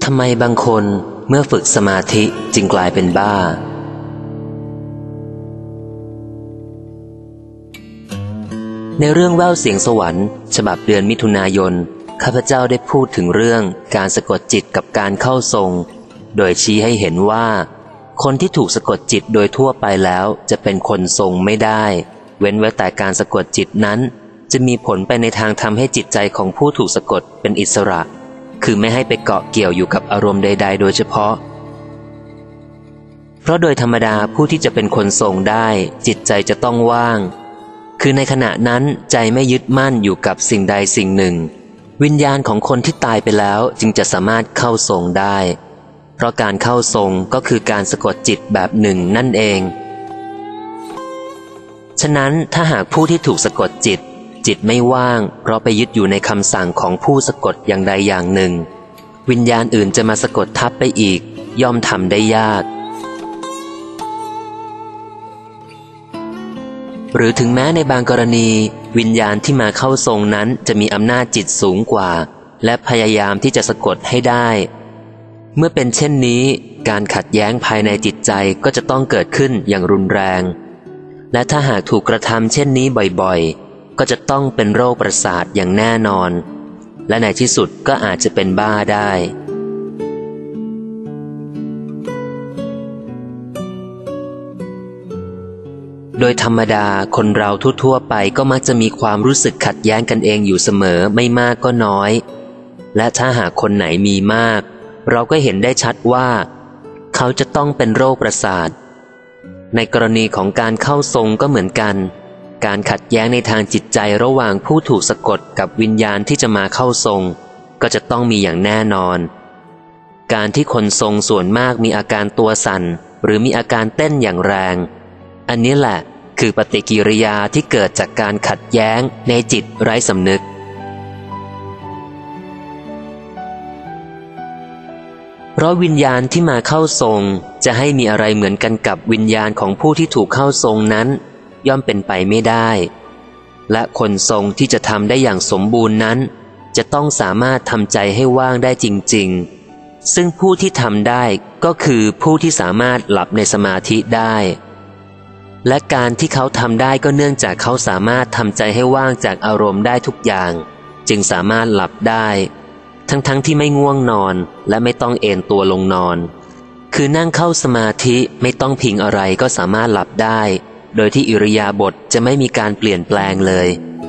ทำไมบางคนเมื่อฝึกสมาธิจึงกลายเป็นบ้าในเรื่องแว่วเสียงสวรรค์ฉบับเดือนมิถุนายนข้าพเจ้าได้พูดถึงเรื่องการสะกดจิตกับการเข้าทรงโดยชี้ให้เห็นว่าคนที่ถูกสะกดจิตโดยทั่วไปแล้วจะเป็นคนทรงไม่ได้เว้นไว้แต่การสะกดจิตนั้นจะมีผลไปในทางทำให้จิตใจของผู้ถูกสะกดเป็นอิสระคือไม่ให้ไปเกาะเกี่ยวอยู่กับอารมณ์ใดๆโดยเฉพาะเพราะโดยธรรมดาผู้ที่จะเป็นคนทรงได้จิตใจจะต้องว่างคือในขณะนั้นใจไม่ยึดมั่นอยู่กับสิ่งใดสิ่งหนึ่งวิญญาณของคนที่ตายไปแล้วจึงจะสามารถเข้าทรงได้เพราะการเข้าทรงก็คือการสะกดจิตแบบหนึ่งนั่นเองฉะนั้นถ้าหากผู้ที่ถูกสะกดจิตไม่ว่างเพราะไปยึดอยู่ในคำสั่งของผู้สะกดอย่างใดอย่างหนึ่งวิญญาณอื่นจะมาสะกดทับไปอีกย่อมทำได้ยากหรือถึงแม้ในบางกรณีวิญญาณที่มาเข้าทรงนั้นจะมีอำนาจจิตสูงกว่าและพยายามที่จะสะกดให้ได้เมื่อเป็นเช่นนี้การขัดแย้งภายในจิตใจก็จะต้องเกิดขึ้นอย่างรุนแรงและถ้าหากถูกกระทำเช่นนี้บ่อยๆก็จะต้องเป็นโรคประสาทอย่างแน่นอนและในที่สุดก็อาจจะเป็นบ้าได้โดยธรรมดาคนเราทั่วๆไปก็มักจะมีความรู้สึกขัดแย้งกันเองอยู่เสมอไม่มากก็น้อยและถ้าหากคนไหนมีมากเราก็เห็นได้ชัดว่าเขาจะต้องเป็นโรคประสาทในกรณีของการเข้าทรงก็เหมือนกันการขัดแย้งในทางจิตใจระหว่างผู้ถูกสะกดกับวิญญาณที่จะมาเข้าทรงก็จะต้องมีอย่างแน่นอนการที่คนทรงส่วนมากมีอาการตัวสั่นหรือมีอาการเต้นอย่างแรงอันนี้แหละคือปฏิกิริยาที่เกิดจากการขัดแย้งในจิตไร้สำนึกเพราะวิญญาณที่มาเข้าทรงจะให้มีอะไรเหมือนกันกับวิญญาณของผู้ที่ถูกเข้าทรงนั้นย่อมเป็นไปไม่ได้และคนทรงที่จะทำได้อย่างสมบูรณ์นั้นจะต้องสามารถทำใจให้ว่างได้จริงๆซึ่งผู้ที่ทำได้ก็คือผู้ที่สามารถหลับในสมาธิได้และการที่เขาทำได้ก็เนื่องจากเขาสามารถทำใจให้ว่างจากอารมณ์ได้ทุกอย่างจึงสามารถหลับได้ทั้งที่ไม่ง่วงนอนและไม่ต้องเอนตัวลงนอนคือนั่งเข้าสมาธิไม่ต้องพิงอะไรก็สามารถหลับได้โดยที่อิริยาบถจะไม่มีการเปลี่ยนแปลงเลย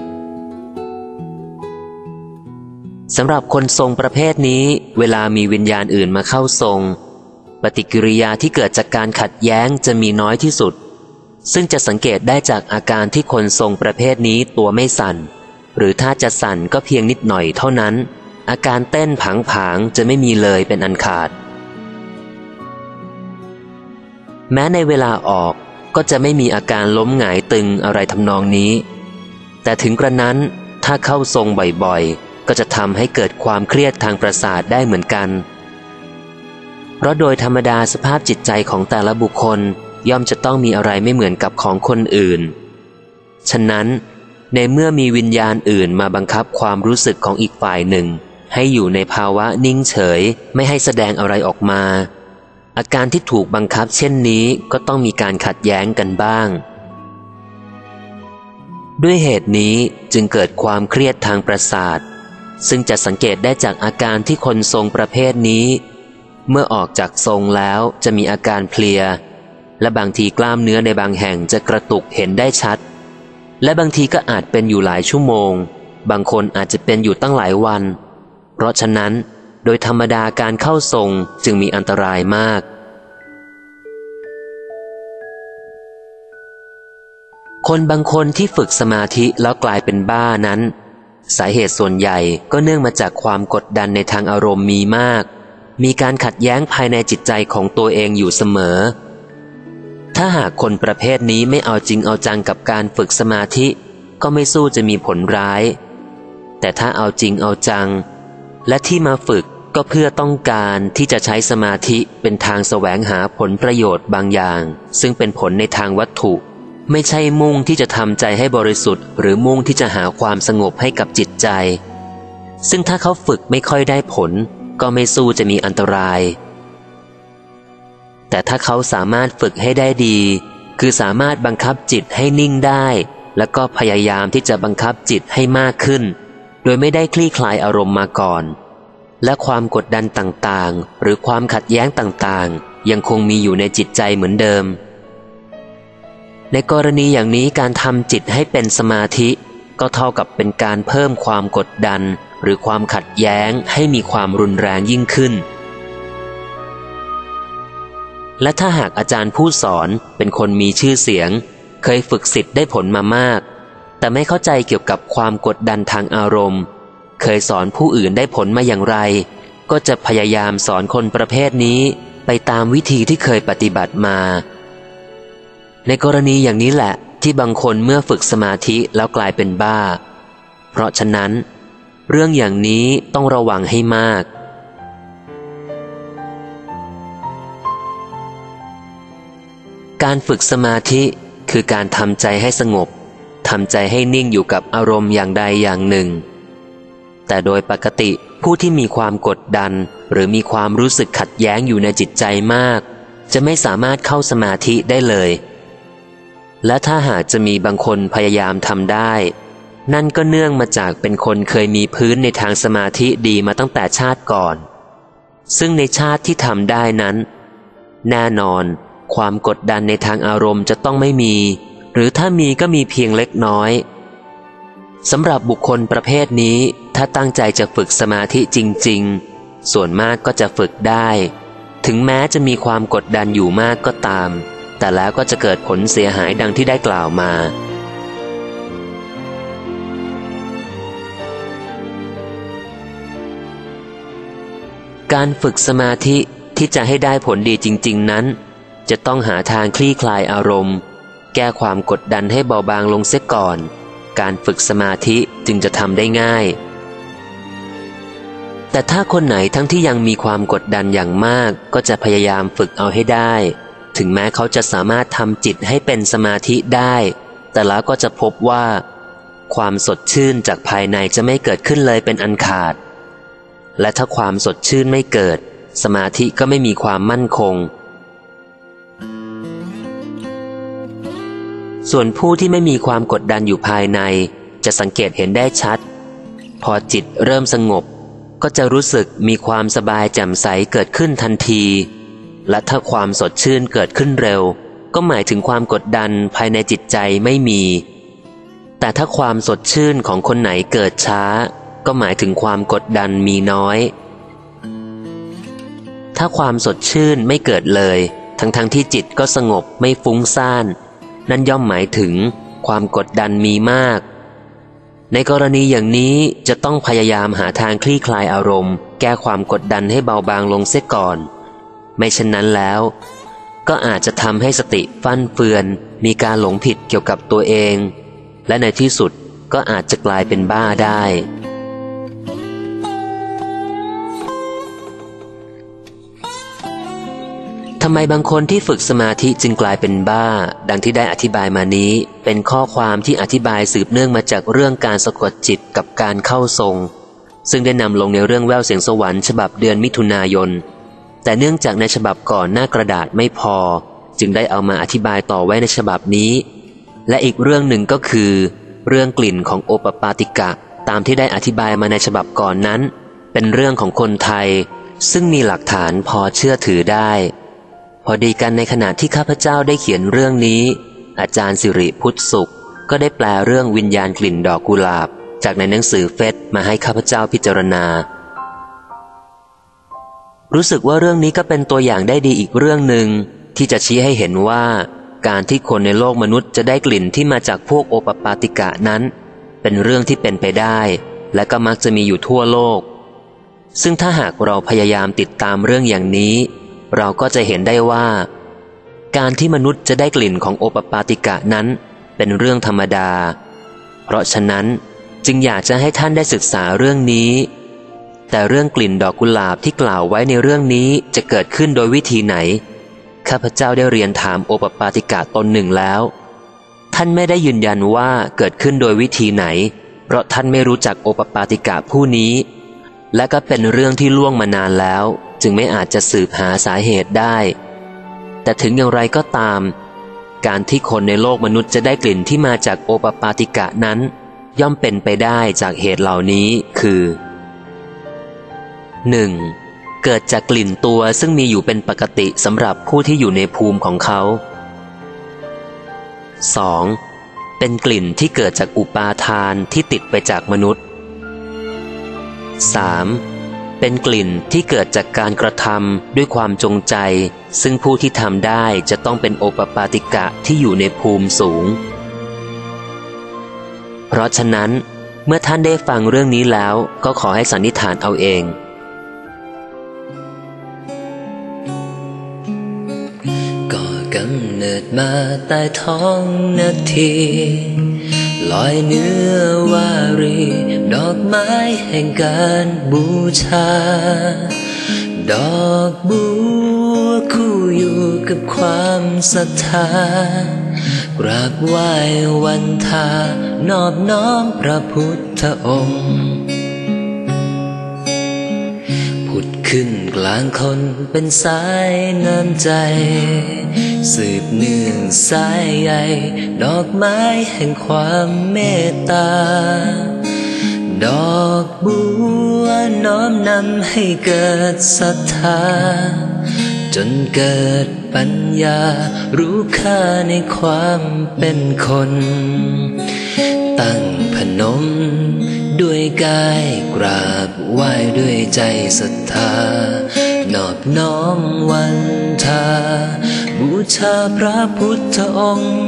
สำหรับคนทรงประเภทนี้เวลามีวิญญาณอื่นมาเข้าทรงปฏิกิริยาที่เกิดจากการขัดแย้งจะมีน้อยที่สุดซึ่งจะสังเกตได้จากอาการที่คนทรงประเภทนี้ตัวไม่สั่นหรือถ้าจะสั่นก็เพียงนิดหน่อยเท่านั้นอาการเต้นผางๆจะไม่มีเลยเป็นอันขาดแม้ในเวลาออกก็จะไม่มีอาการล้มหงายตึงอะไรทำนองนี้แต่ถึงกระนั้นถ้าเข้าทรงบ่อยๆก็จะทำให้เกิดความเครียดทางประสาทได้เหมือนกันเพราะโดยธรรมดาสภาพจิตใจของแต่ละบุคคลย่อมจะต้องมีอะไรไม่เหมือนกับของคนอื่นฉะนั้นในเมื่อมีวิญญาณอื่นมาบังคับความรู้สึกของอีกฝ่ายหนึ่งให้อยู่ในภาวะนิ่งเฉยไม่ให้แสดงอะไรออกมาอาการที่ถูกบังคับเช่นนี้ก็ต้องมีการขัดแย้งกันบ้างด้วยเหตุนี้จึงเกิดความเครียดทางประสาทซึ่งจะสังเกตได้จากอาการที่คนทรงประเภทนี้เมื่อออกจากทรงแล้วจะมีอาการเพลียและบางทีกล้ามเนื้อในบางแห่งจะกระตุกเห็นได้ชัดและบางทีก็อาจเป็นอยู่หลายชั่วโมงบางคนอาจจะเป็นอยู่ตั้งหลายวันเพราะฉะนั้นโดยธรรมดาการเข้าทรงจึงมีอันตรายมากคนบางคนที่ฝึกสมาธิแล้วกลายเป็นบ้านั้นสาเหตุส่วนใหญ่ก็เนื่องมาจากความกดดันในทางอารมณ์มีมากมีการขัดแย้งภายในจิตใจของตัวเองอยู่เสมอถ้าหากคนประเภทนี้ไม่เอาจริงเอาจังกับการฝึกสมาธิก็ไม่สู้จะมีผลร้ายแต่ถ้าเอาจริงเอาจังและที่มาฝึกก็เพื่อต้องการที่จะใช้สมาธิเป็นทางแสวงหาผลประโยชน์บางอย่างซึ่งเป็นผลในทางวัตถุไม่ใช่มุ่งที่จะทำใจให้บริสุทธิ์หรือมุ่งที่จะหาความสงบให้กับจิตใจซึ่งถ้าเขาฝึกไม่ค่อยได้ผลก็ไม่สู้จะมีอันตรายแต่ถ้าเขาสามารถฝึกให้ได้ดีคือสามารถบังคับจิตให้นิ่งได้แล้วก็พยายามที่จะบังคับจิตให้มากขึ้นโดยไม่ได้คลี่คลายอารมณ์มาก่อนและความกดดันต่างๆหรือความขัดแย้งต่างๆยังคงมีอยู่ในจิตใจเหมือนเดิมในกรณีอย่างนี้การทำจิตให้เป็นสมาธิก็เท่ากับเป็นการเพิ่มความกดดันหรือความขัดแย้งให้มีความรุนแรงยิ่งขึ้นและถ้าหากอาจารย์ผู้สอนเป็นคนมีชื่อเสียงเคยฝึกศิษย์ได้ผลมามากแต่ไม่เข้าใจเกี่ยวกับความกดดันทางอารมณ์เคยสอนผู้อื่นได้ผลมาอย่างไรก็จะพยายามสอนคนประเภทนี้ไปตามวิธีที่เคยปฏิบัติมาในกรณีอย่างนี้แหละที่บางคนเมื่อฝึกสมาธิแล้วกลายเป็นบ้าเพราะฉะนั้นเรื่องอย่างนี้ต้องระวังให้มากการฝึกสมาธิคือการทำใจให้สงบทำใจให้นิ่งอยู่กับอารมณ์อย่างใดอย่างหนึ่งแต่โดยปกติผู้ที่มีความกดดันหรือมีความรู้สึกขัดแย้งอยู่ในจิตใจมากจะไม่สามารถเข้าสมาธิได้เลยและถ้าหากจะมีบางคนพยายามทำได้นั่นก็เนื่องมาจากเป็นคนเคยมีพื้นในทางสมาธิดีมาตั้งแต่ชาติก่อนซึ่งในชาติที่ทำได้นั้นแน่นอนความกดดันในทางอารมณ์จะต้องไม่มีหรือถ้ามีก็มีเพียงเล็กน้อยสำหรับบุคคลประเภทนี้ถ้าตั้งใจจะฝึกสมาธิจริงๆส่วนมากก็จะฝึกได้ถึงแม้จะมีความกดดันอยู่มากก็ตามแต่แล้วก็จะเกิดผลเสียหายดังที่ได้กล่าวมาการฝึกสมาธิที่จะให้ได้ผลดีจริงๆนั้นจะต้องหาทางคลี่คลายอารมณ์แก้ความกดดันให้เบาบางลงเสียก่อนการฝึกสมาธิจึงจะทำได้ง่ายแต่ถ้าคนไหนทั้งที่ยังมีความกดดันอย่างมากก็จะพยายามฝึกเอาให้ได้ถึงแม้เขาจะสามารถทำจิตให้เป็นสมาธิได้แต่แล้วก็จะพบว่าความสดชื่นจากภายในจะไม่เกิดขึ้นเลยเป็นอันขาดและถ้าความสดชื่นไม่เกิดสมาธิก็ไม่มีความมั่นคงส่วนผู้ที่ไม่มีความกดดันอยู่ภายในจะสังเกตเห็นได้ชัดพอจิตเริ่มสงบก็จะรู้สึกมีความสบายแจ่มใสเกิดขึ้นทันทีและถ้าความสดชื่นเกิดขึ้นเร็วก็หมายถึงความกดดันภายในจิตใจไม่มีแต่ถ้าความสดชื่นของคนไหนเกิดช้าก็หมายถึงความกดดันมีน้อยถ้าความสดชื่นไม่เกิดเลยทั้งที่จิตก็สงบไม่ฟุ้งซ่านนั่นย่อมหมายถึงความกดดันมีมากในกรณีอย่างนี้จะต้องพยายามหาทางคลี่คลายอารมณ์แก้ความกดดันให้เบาบางลงเสียก่อนไม่เช่นนั้นแล้วก็อาจจะทำให้สติฟั่นเฟือนมีการหลงผิดเกี่ยวกับตัวเองและในที่สุดก็อาจจะกลายเป็นบ้าได้ทำไมบางคนที่ฝึกสมาธิจึงกลายเป็นบ้าดังที่ได้อธิบายมานี้เป็นข้อความที่อธิบายสืบเนื่องมาจากเรื่องการสะกดจิตกับการเข้าทรงซึ่งได้นำลงในเรื่องแววเสียงสวรรค์ฉบับเดือนมิถุนายนแต่เนื่องจากในฉบับก่อนหน้ากระดาษไม่พอจึงได้เอามาอธิบายต่อไว้ในฉบับนี้และอีกเรื่องหนึ่งก็คือเรื่องกลิ่นของโอปปาติกะตามที่ได้อธิบายมาในฉบับก่อนนั้นเป็นเรื่องของคนไทยซึ่งมีหลักฐานพอเชื่อถือได้พอดีกันในขณะที่ข้าพเจ้าได้เขียนเรื่องนี้อาจารย์สิริพุทธสุขก็ได้แปลเรื่องวิญญาณกลิ่นดอกกุหลาบจากในหนังสือเฟซมาให้ข้าพเจ้าพิจารณารู้สึกว่าเรื่องนี้ก็เป็นตัวอย่างได้ดีอีกเรื่องหนึ่งที่จะชี้ให้เห็นว่าการที่คนในโลกมนุษย์จะได้กลิ่นที่มาจากพวกโอปปาติกะนั้นเป็นเรื่องที่เป็นไปได้และก็มักจะมีอยู่ทั่วโลกซึ่งถ้าหากเราพยายามติดตามเรื่องอย่างนี้เราก็จะเห็นได้ว่าการที่มนุษย์จะได้กลิ่นของโอปปาติกะนั้นเป็นเรื่องธรรมดาเพราะฉะนั้นจึงอยากจะให้ท่านได้ศึกษาเรื่องนี้แต่เรื่องกลิ่นดอกกุหลาบที่กล่าวไว้ในเรื่องนี้จะเกิดขึ้นโดยวิธีไหนข้าพเจ้าได้เรียนถามโอปปาติกะตนหนึ่งแล้วท่านไม่ได้ยืนยันว่าเกิดขึ้นโดยวิธีไหนเพราะท่านไม่รู้จักโอปปาติกะผู้นี้และก็เป็นเรื่องที่ล่วงมานานแล้วจึงไม่อาจจะสืบหาสาเหตุได้แต่ถึงอย่างไรก็ตามการที่คนในโลกมนุษย์จะได้กลิ่นที่มาจากโอปปาติกะนั้นย่อมเป็นไปได้จากเหตุเหล่านี้คือ 1. เกิดจากกลิ่นตัวซึ่งมีอยู่เป็นปกติสำหรับผู้ที่อยู่ในภูมิของเขา 2. เป็นกลิ่นที่เกิดจากอุปาทานที่ติดไปจากมนุษย์ 3. เป็นกลิ่นที่เกิดจากการกระทำด้วยความจงใจซึ่งผู้ที่ทำได้จะต้องเป็นโอปปาติกะที่อยู่ในภูมิสูงเพราะฉะนั้นเมื่อท่านได้ฟังเรื่องนี้แล้วก็ขอให้สันนิษฐานเอาเองก็กำเนิดมาใต้ท้องนาทีลอยเนื้อวารีดอกไม้แห่งการบูชาดอกบัวคู่อยู่กับความศรัทธากราบไหว้วันทานอบน้อมพระพุทธองค์ผุดขึ้นกลางคนเป็นสายน้ำใจสืบเนื่องสายใยดอกไม้แห่งความเมตตาดอกบัวน้อมนำให้เกิดศรัทธาจนเกิดปัญญารู้ค่าในความเป็นคนตั้งพนมด้วยกายกราบไหว้ด้วยใจศรัทธานอบน้อมวันทาบูชาพระพุทธองค์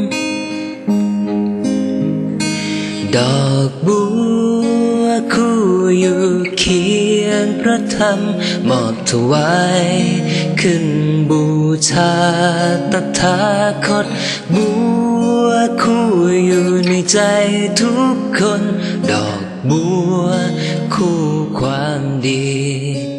ดอกบัวคู่อยู่เคียงพระธรรมมอบถวายขึ้นบูชาตถาคตบัวคู่อยู่ในใจทุกคนดอกบัวคู่ความดี